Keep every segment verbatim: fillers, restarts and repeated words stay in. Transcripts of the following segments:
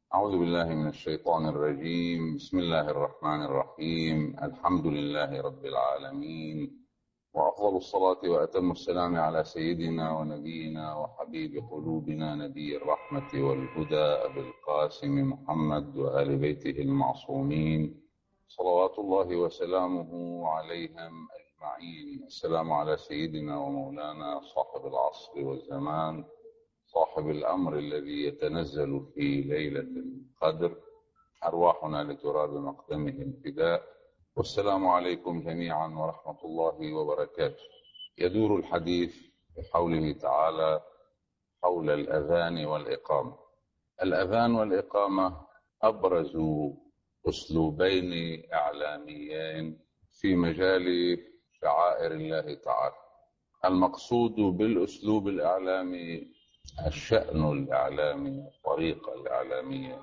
أعوذ بالله من الشيطان الرجيم. بسم الله الرحمن الرحيم. الحمد لله رب العالمين، وأفضل الصلاة وأتم السلام على سيدنا ونبينا وحبيب قلوبنا نبي الرحمة والهدى أبي القاسم محمد وآل بيته المعصومين صلوات الله وسلامه عليهم أجمعين. السلام على سيدنا ومولانا صاحب العصر والزمان، صاحب الأمر الذي يتنزل في ليلة القدر، أرواحنا لتراب مقدمه الفداء. والسلام عليكم جميعا ورحمة الله وبركاته. يدور الحديث بحوله تعالى حول الأذان والإقامة. الأذان والإقامة أبرز أسلوبين إعلاميين في مجال شعائر الله تعالى. المقصود بالأسلوب الإعلامي الشأن الإعلامي، الطريقة الإعلامية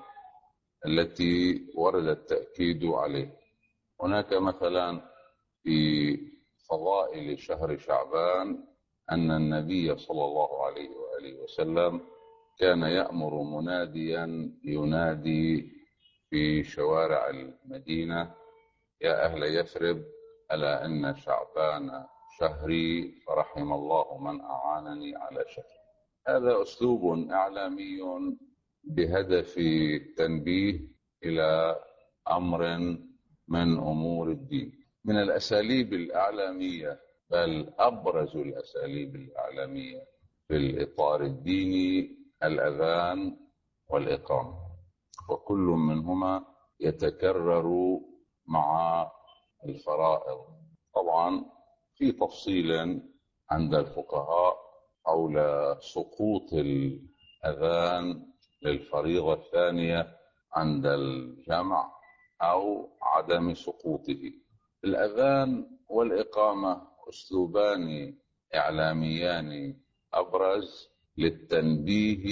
التي ورد التأكيد عليه. هناك مثلا في فضائل شهر شعبان أن النبي صلى الله عليه وآله وسلم كان يأمر مناديا ينادي في شوارع المدينة: يا أهل يثرب، ألا إن شعبان شهري، فرحم الله من أعانني على شهري. هذا أسلوب إعلامي بهدف التنبيه إلى أمر من أمور الدين. من الأساليب الإعلامية، بل أبرز الأساليب الإعلامية في الإطار الديني، الأذان والإقامة، وكل منهما يتكرر مع الفرائض. طبعا في تفصيل عند الفقهاء حول سقوط الأذان للفريضة الثانية عند الجمع أو عدم سقوطه. الأذان والإقامة أسلوبان إعلاميان أبرز للتنبيه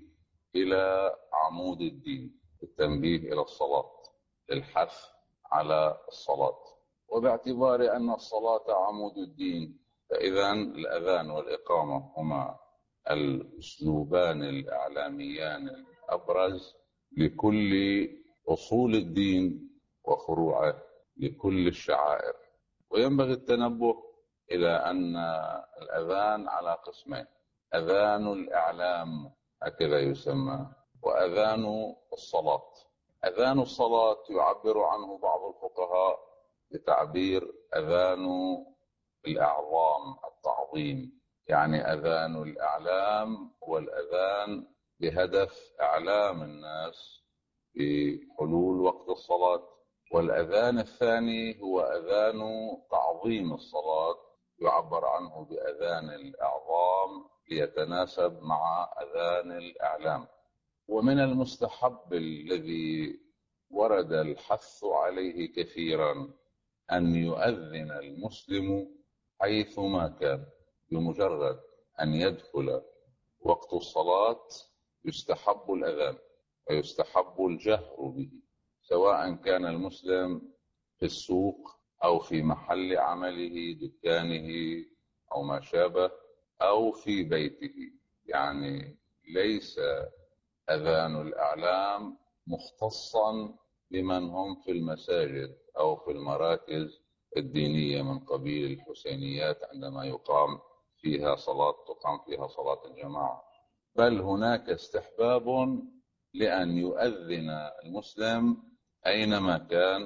إلى عمود الدين، التنبيه إلى الصلاة، للحث على الصلاة. وباعتبار أن الصلاة عمود الدين، فإذا الأذان والإقامة هما الأسلوبان الإعلاميان الأبرز لكل أصول الدين وفروعه، لكل الشعائر. وينبغي التنبه إلى أن الأذان على قسمين: أذان الإعلام هكذا يسمى، وأذان الصلاة. أذان الصلاة يعبر عنه بعض الفقهاء بتعبير أذان الأعظام، التعظيم، يعني أذان الإعلام والأذان بهدف إعلام الناس بحلول وقت الصلاة. والأذان الثاني هو أذان تعظيم الصلاة، يعبر عنه بأذان الأعظام ليتناسب مع أذان الإعلام. ومن المستحب الذي ورد الحث عليه كثيرا أن يؤذن المسلم حيثما كان. بمجرد أن يدخل وقت الصلاة يستحب الأذان ويستحب الجهر به، سواء كان المسلم في السوق أو في محل عمله، دكانه أو ما شابه، أو في بيته. يعني ليس أذان الأعلام مختصا بمن هم في المساجد أو في المراكز الدينية من قبيل الحسينيات عندما يقام فيها صلاة تقام فيها صلاة الجماعة، بل هناك استحباب لأن يؤذن المسلم أينما كان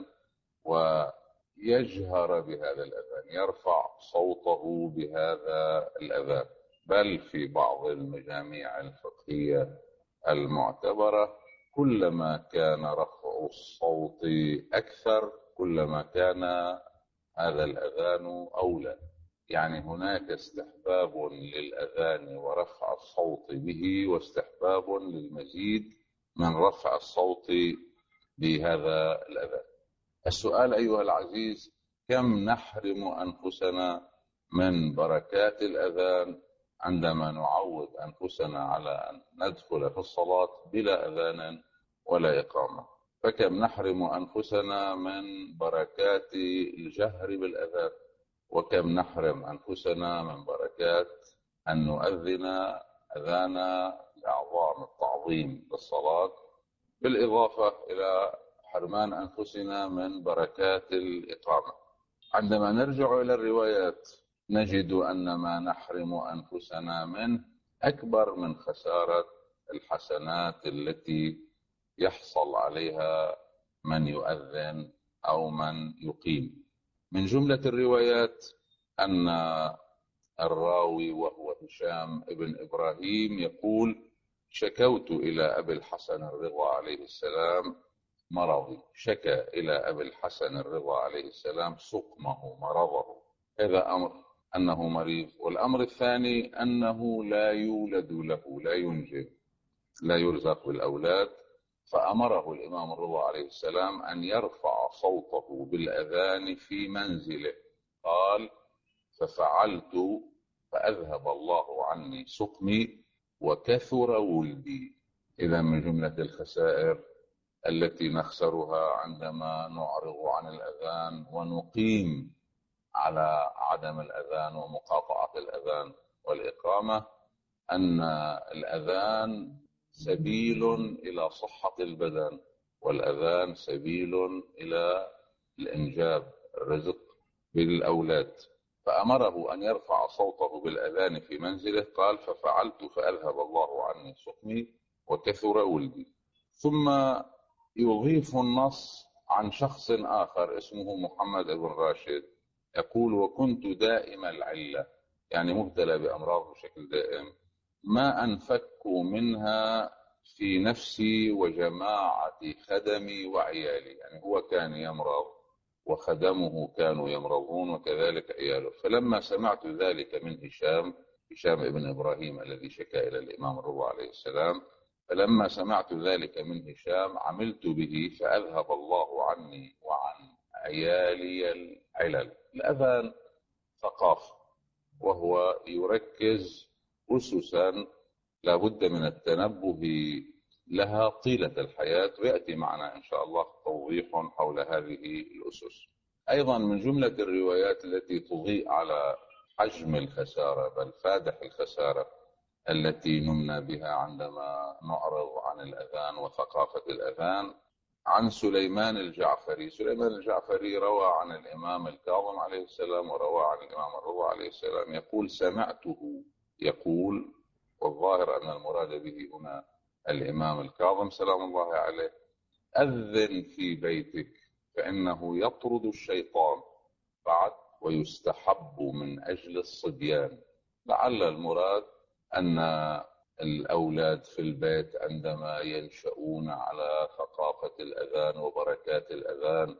ويجهر بهذا الأذان، يرفع صوته بهذا الأذان. بل في بعض المجاميع الفقهية المعتبرة كلما كان رفع الصوت أكثر كلما كان هذا الأذان أولى. يعني هناك استحباب للأذان ورفع الصوت به، واستحباب للمزيد من رفع الصوت بهذا الأذان. السؤال أيها العزيز: كم نحرم أنفسنا من بركات الأذان عندما نعود أنفسنا على أن ندخل في الصلاة بلا أذان ولا إقامة؟ فكم نحرم أنفسنا من بركات الجهر بالأذان؟ وكم نحرم أنفسنا من بركات أن نؤذن أذان الأعظام، التعظيم للصلاة، بالإضافة إلى حرمان أنفسنا من بركات الإقامة. عندما نرجع إلى الروايات نجد أن ما نحرم أنفسنا منه أكبر من خسارة الحسنات التي يحصل عليها من يؤذن أو من يقيم. من جملة الروايات أن الراوي وهو هشام ابن إبراهيم يقول: شكوت إلى أبي الحسن الرضا عليه السلام مرضي. شكى إلى أبي الحسن الرضا عليه السلام سقمه، مرضه. هذا أمر أنه مريض. والأمر الثاني أنه لا يولد له، لا ينجب، لا يرزق بالأولاد. فأمره الإمام الرضا عليه السلام أن يرفع صوته بالأذان في منزله. قال: ففعلت فأذهب الله عني سقمي وكثر ولدي. إذا من جملة الخسائر التي نخسرها عندما نعرض عن الأذان ونقيم على عدم الأذان ومقاطعة الأذان والإقامة أن الأذان سبيل إلى صحة البدن، والأذان سبيل إلى الإنجاب، الرزق بالأولاد. فأمره أن يرفع صوته بالأذان في منزله. قال: ففعلت فأذهب الله عني سقمي وكثر ولدي. ثم يضيف النص عن شخص آخر اسمه محمد بن راشد، يقول: وكنت دائم العلة، يعني مبتلى بأمراض بشكل دائم، ما أنفك منها في نفسي وجماعة خدمي وعيالي. يعني هو كان يمرض وخدمه كانوا يمرضون وكذلك عياله. فلما سمعت ذلك من هشام هشام ابن إبراهيم الذي شكا إلى الإمام الرضا عليه السلام، فلما سمعت ذلك من هشام عملت به فأذهب الله عني وعن عيالي العلل. الأذان ثقافة، وهو يركز أسسا لابد من التنبه لها طيلة الحياة، ويأتي معنا إن شاء الله توضيح حول هذه الأسس. أيضا من جملة الروايات التي تضيء على حجم الخسارة بل فادح الخسارة التي نمنا بها عندما نعرض عن الأذان وثقافة الأذان، عن سليمان الجعفري. سليمان الجعفري روى عن الإمام الكاظم عليه السلام وروى عن الإمام الرضا عليه السلام، يقول: سمعته يقول، والظاهر أن المراد به هنا الإمام الكاظم سلام الله عليه: أذن في بيتك فإنه يطرد الشيطان بعد ويستحب من أجل الصبيان. لعل المراد أن الأولاد في البيت عندما ينشؤون على ثقافة الأذان وبركات الأذان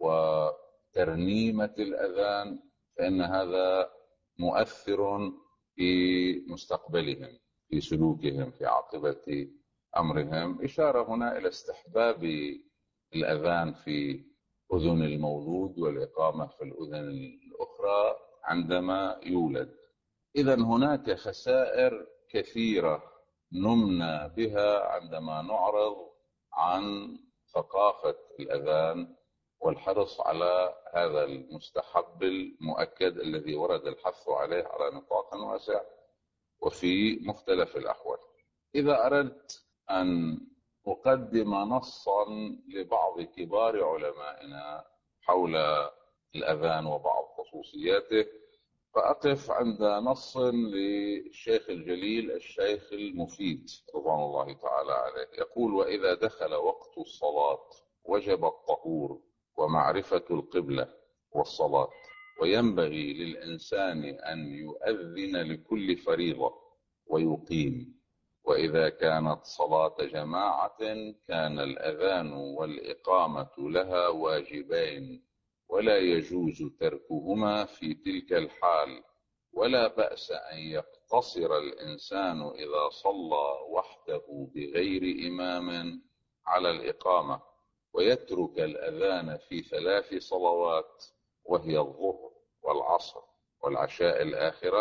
وترنيمة الأذان فإن هذا مؤثر في مستقبلهم، في سلوكهم، في عاقبة أمرهم. إشارة هنا إلى استحباب الأذان في أذن المولود والإقامة في الأذن الأخرى عندما يولد. إذا هناك خسائر كثيرة نمنا بها عندما نعرض عن ثقافة الأذان والحرص على هذا المستحب المؤكد الذي ورد الحث عليه على نطاق واسع وفي مختلف الأحوال. إذا أردت أن أقدم نصا لبعض كبار علمائنا حول الأذان وبعض خصوصياته، فأقف عند نص للشيخ الجليل الشيخ المفيد رضوان الله تعالى عليه، يقول: وإذا دخل وقت الصلاة وجب الطهور ومعرفة القبلة والصلاة، وينبغي للإنسان أن يؤذن لكل فريضة ويقيم. وإذا كانت صلاة جماعة كان الأذان والإقامة لها واجبين، ولا يجوز تركهما في تلك الحال، ولا بأس أن يقتصر الإنسان إذا صلى وحده بغير إمام على الإقامة، ويترك الأذان في ثلاث صلوات وهي الظهر والعصر والعشاء الآخرة،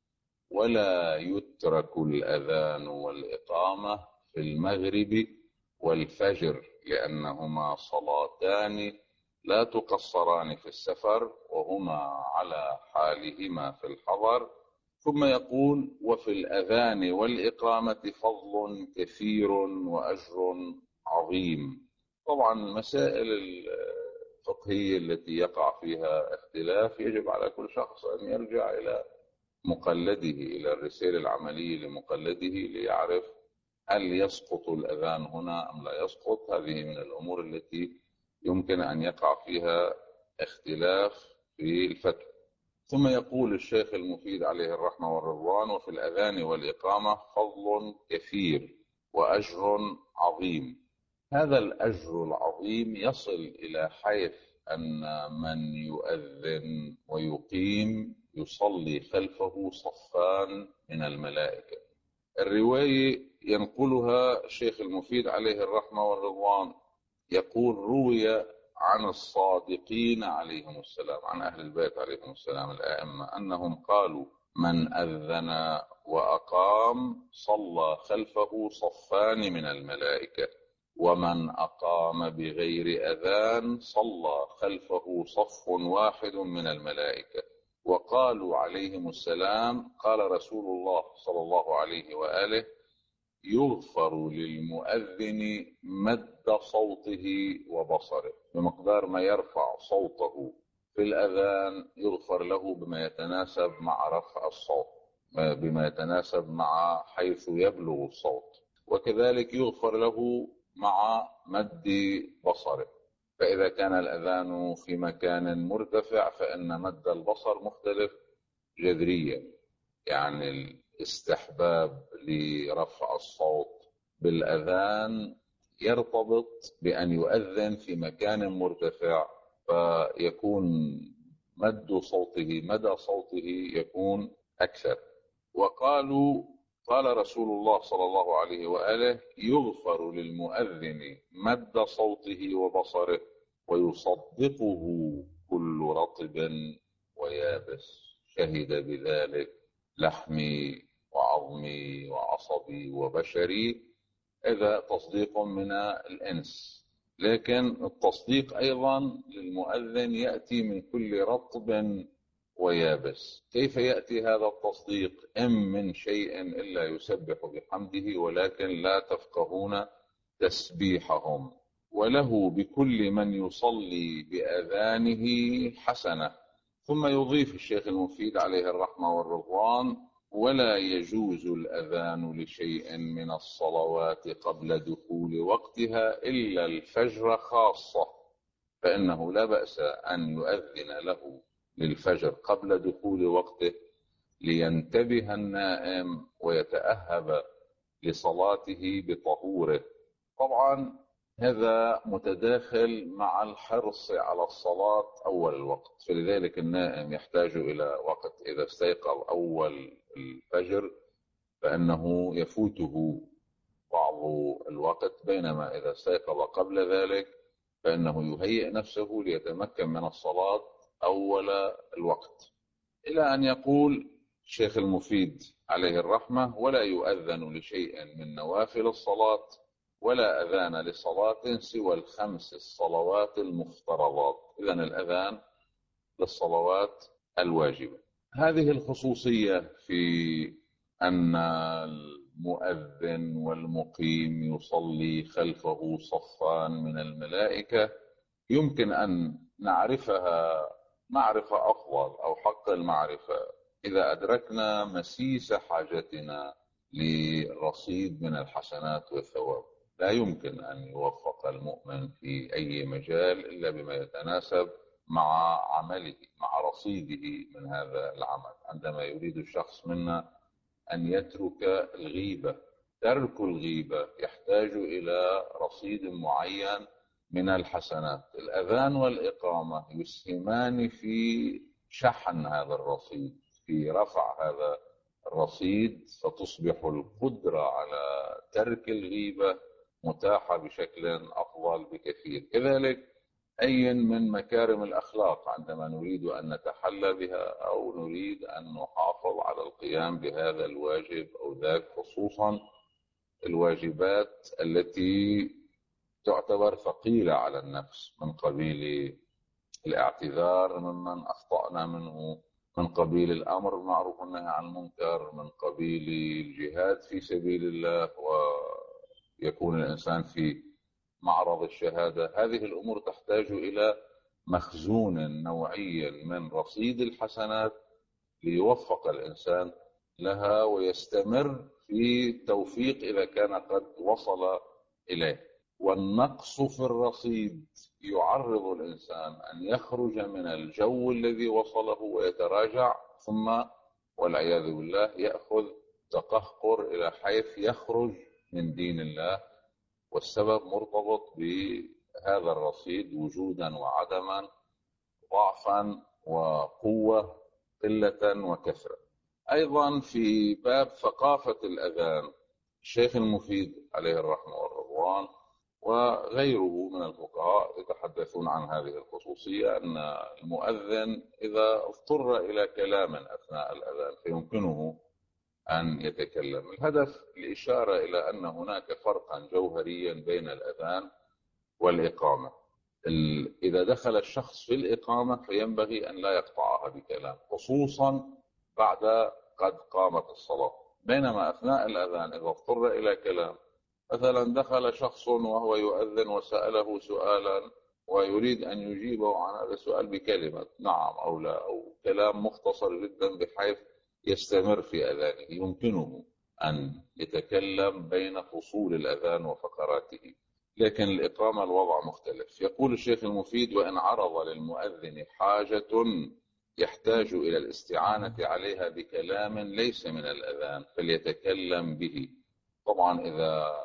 ولا يترك الأذان والإقامة في المغرب والفجر لأنهما صلاتان لا تقصران في السفر وهما على حالهما في الحضر. ثم يقول: وفي الأذان والإقامة فضل كثير وأجر عظيم. طبعا المسائل الفقهية التي يقع فيها اختلاف يجب على كل شخص أن يرجع إلى مقلده، إلى الرسالة العملية لمقلده ليعرف هل يسقط الأذان هنا أم لا يسقط. هذه من الأمور التي يمكن أن يقع فيها اختلاف في الفتوى. ثم يقول الشيخ المفيد عليه الرحمة والرضوان: وفي الأذان والإقامة فضل كثير وأجر عظيم. هذا الأجر العظيم يصل إلى حيث أن من يؤذن ويقيم يصلي خلفه صفان من الملائكة. الرواية ينقلها الشيخ المفيد عليه الرحمة والرضوان، يقول: روي عن الصادقين عليهم السلام، عن أهل البيت عليهم السلام الآئمة، أنهم قالوا: من أذن وأقام صلى خلفه صفان من الملائكة، ومن أقام بغير أذان صلى خلفه صف واحد من الملائكة. وقالوا عليهم السلام: قال رسول الله صلى الله عليه وآله: يغفر للمؤذن مد صوته وبصره، بمقدار ما يرفع صوته في الأذان يغفر له بما يتناسب مع رفع الصوت، بما يتناسب مع حيث يبلغ الصوت، وكذلك يغفر له مع مد بصره. فإذا كان الأذان في مكان مرتفع فإن مد البصر مختلف جذريا، يعني الاستحباب لرفع الصوت بالأذان يرتبط بأن يؤذن في مكان مرتفع، فيكون مد صوته مدى صوته يكون أكثر. وقالوا: قال رسول الله صلى الله عليه وآله: يغفر للمؤذن مد صوته وبصره ويصدقه كل رطب ويابس، شهد بذلك لحمي وعظمي وعصبي وبشري. إذا تصديق من الإنس، لكن التصديق أيضا للمؤذن يأتي من كل رطب ويابس. كيف يأتي هذا التصديق؟ إن من شيء إلا يسبح بحمده ولكن لا تفقهون تسبيحهم. وله بكل من يصلي بأذانه حسنة. ثم يضيف الشيخ المفيد عليه الرحمة والرضوان: ولا يجوز الأذان لشيء من الصلوات قبل دخول وقتها إلا الفجر خاصة، فإنه لا بأس أن يؤذن له للفجر قبل دخول وقته لينتبه النائم ويتأهب لصلاته بطهوره. طبعا هذا متداخل مع الحرص على الصلاة أول الوقت، فلذلك النائم يحتاج إلى وقت. إذا استيقظ أول الفجر فإنه يفوته بعض الوقت، بينما إذا استيقظ قبل ذلك فإنه يهيئ نفسه ليتمكن من الصلاة أول الوقت. إلى أن يقول الشيخ المفيد عليه الرحمة: ولا يؤذن لشيء من نوافل الصلاة ولا أذان لصلاة سوى الخمس الصلوات المفترضات. إذن الأذان للصلوات الواجبة. هذه الخصوصية في أن المؤذن والمقيم يصلي خلفه صفان من الملائكة يمكن أن نعرفها معرفة أفضل أو حق المعرفة إذا أدركنا مسيس حاجتنا لرصيد من الحسنات والثواب. لا يمكن أن يوفق المؤمن في أي مجال إلا بما يتناسب مع عمله، مع رصيده من هذا العمل. عندما يريد الشخص منا أن يترك الغيبة، ترك الغيبة يحتاج إلى رصيد معين من الحسنات. الأذان والإقامة يسهمان في شحن هذا الرصيد، في رفع هذا الرصيد، فتصبح القدرة على ترك الغيبة متاحة بشكل أفضل بكثير. كذلك أي من مكارم الأخلاق عندما نريد أن نتحلى بها أو نريد أن نحافظ على القيام بهذا الواجب أو ذاك، خصوصا الواجبات التي تعتبر ثقيلة على النفس، من قبيل الاعتذار ممن أخطأنا منه، من قبيل الأمر بالمعروف والنهي عن المنكر، من قبيل الجهاد في سبيل الله، ويكون الإنسان في معرض الشهادة. هذه الأمور تحتاج إلى مخزون نوعي من رصيد الحسنات ليوفق الإنسان لها ويستمر في التوفيق إذا كان قد وصل إليه. والنقص في الرصيد يعرض الإنسان أن يخرج من الجو الذي وصله ويتراجع، ثم والعياذ بالله يأخذ تقهقر إلى حيث يخرج من دين الله، والسبب مرتبط بهذا الرصيد وجودا وعدما، ضعفا وقوة، قلة وكثرة. أيضا في باب ثقافة الأذان، الشيخ المفيد عليه الرحمة والرضوان وغيره من الفقهاء يتحدثون عن هذه الخصوصية، أن المؤذن إذا اضطر إلى كلام أثناء الأذان فيمكنه أن يتكلم. الهدف الإشارة إلى أن هناك فرقا جوهريا بين الأذان والإقامة. إذا دخل الشخص في الإقامة فينبغي أن لا يقطعها بكلام، خصوصا بعد قد قامت الصلاة. بينما أثناء الأذان إذا اضطر إلى كلام، مثلا دخل شخص وهو يؤذن وسأله سؤالا ويريد أن يجيبه عن هذا السؤال بكلمة نعم أو لا، أو كلام مختصر جدا بحيث يستمر في أذانه، يمكنه أن يتكلم بين فصول الأذان وفقراته. لكن الإقامة الوضع مختلف. يقول الشيخ المفيد: وإن عرض للمؤذن حاجة يحتاج إلى الاستعانة عليها بكلام ليس من الأذان فليتكلم به. طبعا إذا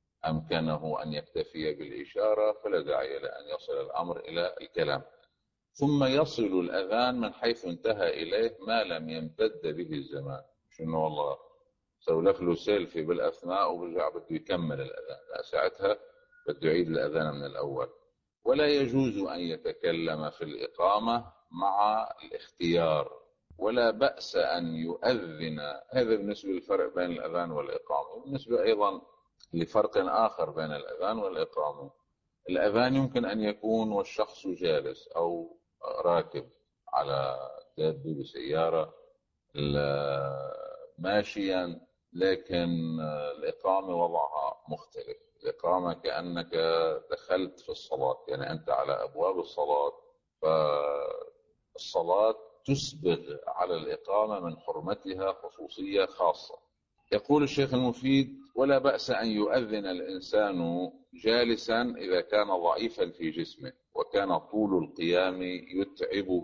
أمكنه أن يكتفي بالإشارة فلا داعي لأن يصل الأمر إلى الكلام. ثم يصل الأذان من حيث انتهى إليه ما لم يمتد به الزمان. شنو والله سولف له سيلفي بالأثناء وبرجع بده يكمل الأذان، لا، ساعتها بده يعيد الأذان من الأول. ولا يجوز أن يتكلم في الإقامة مع الاختيار، ولا بأس أن يؤذن. هذا بالنسبة للفرق بين الأذان والإقامة. بالنسبة أيضا لفرق آخر بين الأذان والإقامة، الأذان يمكن أن يكون والشخص جالس أو راكب على دابة بسيارة ماشيا، لكن الإقامة وضعها مختلف. الإقامة كأنك دخلت في الصلاة، يعني أنت على أبواب الصلاة، فالصلاة تسبغ على الإقامة من حرمتها خصوصية خاصة. يقول الشيخ المفيد: ولا بأس أن يؤذن الإنسان جالسا إذا كان ضعيفا في جسمه وكان طول القيام يتعبه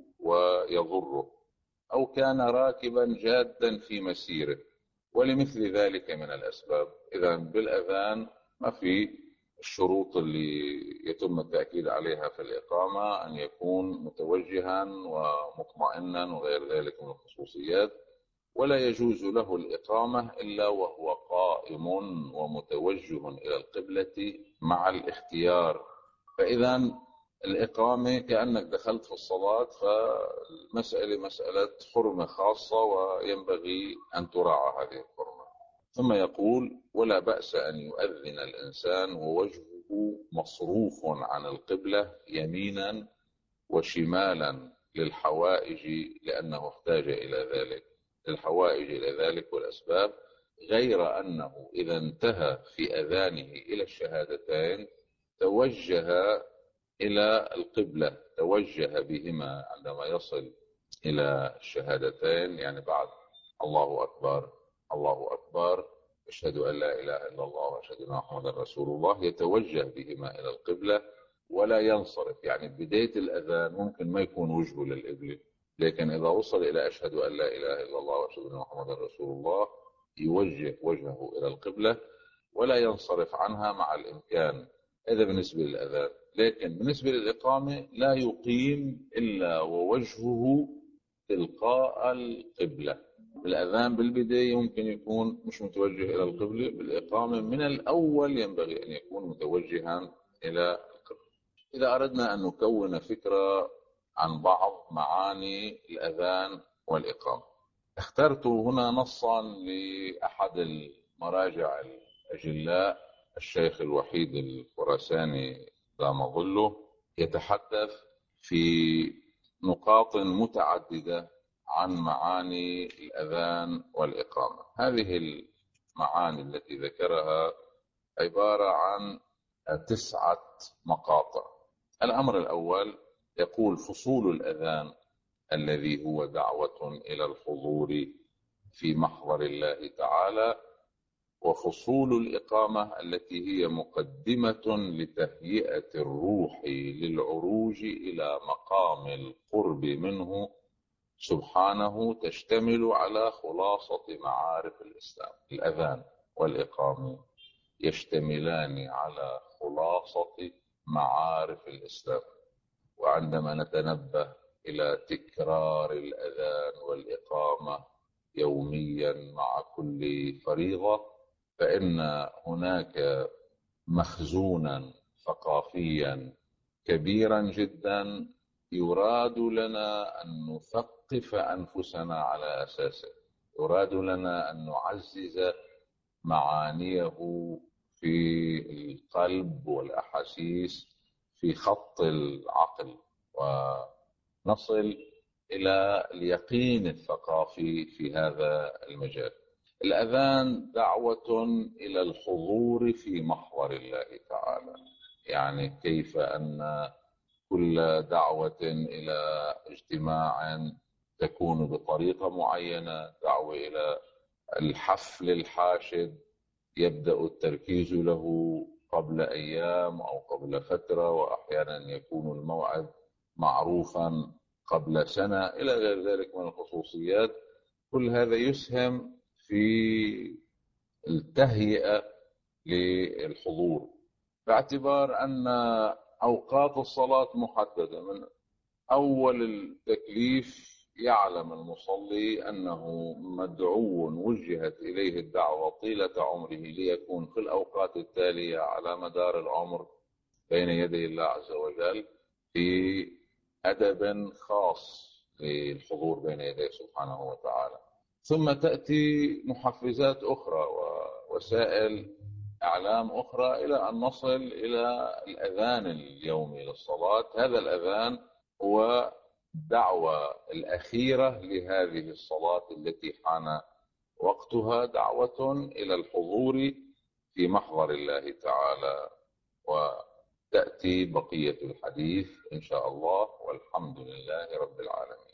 ويضره، أو كان راكبا جادا في مسيره، ولمثل ذلك من الأسباب. إذا بالأذان ما في الشروط اللي يتم التأكيد عليها في الإقامة، أن يكون متوجها ومطمئنا وغير ذلك من الخصوصيات. ولا يجوز له الإقامة إلا وهو قائم ومتوجه إلى القبلة مع الاختيار. فإذا الإقامة كأنك دخلت في الصلاة، فالمسألة مسألة حرمة خاصة وينبغي أن تراعى هذه الحرمة. ثم يقول: ولا بأس أن يؤذن الإنسان ووجهه مصروف عن القبلة يمينا وشمالا للحوائج، لأنه احتاج إلى ذلك، للحوائج إلى ذلك والأسباب، غير أنه إذا انتهى في أذانه إلى الشهادتين توجه إلى القبلة، توجه بهما عندما يصل إلى الشهادتين، يعني بعد الله أكبر الله أكبر أشهد أن لا إله إلا الله وأشهد أن محمدا رسول الله، يتوجه بهما إلى القبلة ولا ينصرف. يعني بداية الأذان ممكن ما يكون وجهه للقبلة، لكن إذا وصل إلى أشهد أن لا إله إلا الله وأشهد أن محمدا رسول الله يوجه وجهه إلى القبلة ولا ينصرف عنها مع الإمكان. هذا بالنسبة للأذان. لكن بالنسبة للإقامة لا يقيم إلا ووجهه تلقاء القبلة. الأذان بالبداية يمكن يكون مش متوجه إلى القبلة، بالإقامة من الأول ينبغي أن يكون متوجها إلى القبلة. إذا أردنا أن نكون فكرة عن بعض معاني الأذان والإقامة، اخترت هنا نصا لأحد المراجع الأجلاء الشيخ الوحيد الخراساني دام ظله، يتحدث في نقاط متعددة عن معاني الأذان والإقامة. هذه المعاني التي ذكرها عبارة عن تسعة مقاطع. الأمر الأول يقول: فصول الأذان الذي هو دعوة إلى الحضور في محضر الله تعالى، وفصول الإقامة التي هي مقدمة لتهيئة الروح للعروج إلى مقام القرب منه سبحانه، تشتمل على خلاصة معارف الإسلام. الأذان والإقامة يشتملان على خلاصة معارف الإسلام. وعندما نتنبه إلى تكرار الأذان والإقامة يوميا مع كل فريضة، فإن هناك مخزونا ثقافيا كبيرا جدا يراد لنا أن نثقف أنفسنا على أساسه، يراد لنا أن نعزز معانيه في القلب والأحاسيس في خط العقل، ونصل إلى اليقين الثقافي في هذا المجال. الأذان دعوة إلى الحضور في محضر الله تعالى، يعني كيف أن كل دعوة إلى اجتماع تكون بطريقة معينة، دعوة إلى الحفل الحاشد يبدأ التركيز له قبل أيام أو قبل فترة، وأحيانا يكون الموعد معروفا قبل سنة، إلى غير ذلك من الخصوصيات. كل هذا يسهم في التهيئة للحضور، باعتبار أن أوقات الصلاة محددة. من أول التكليف يعلم المصلي أنه مدعو وجهت إليه الدعوة طيلة عمره ليكون في الأوقات التالية على مدار العمر بين يدي الله عز وجل في أدب خاص للحضور بين يديه سبحانه وتعالى. ثم تأتي محفزات أخرى ووسائل أعلام أخرى إلى أن نصل إلى الأذان اليومي للصلاة. هذا الأذان هو الدعوة الأخيرة لهذه الصلاة التي حان وقتها، دعوة إلى الحضور في محضر الله تعالى. وتأتي بقية الحديث إن شاء الله، والحمد لله رب العالمين.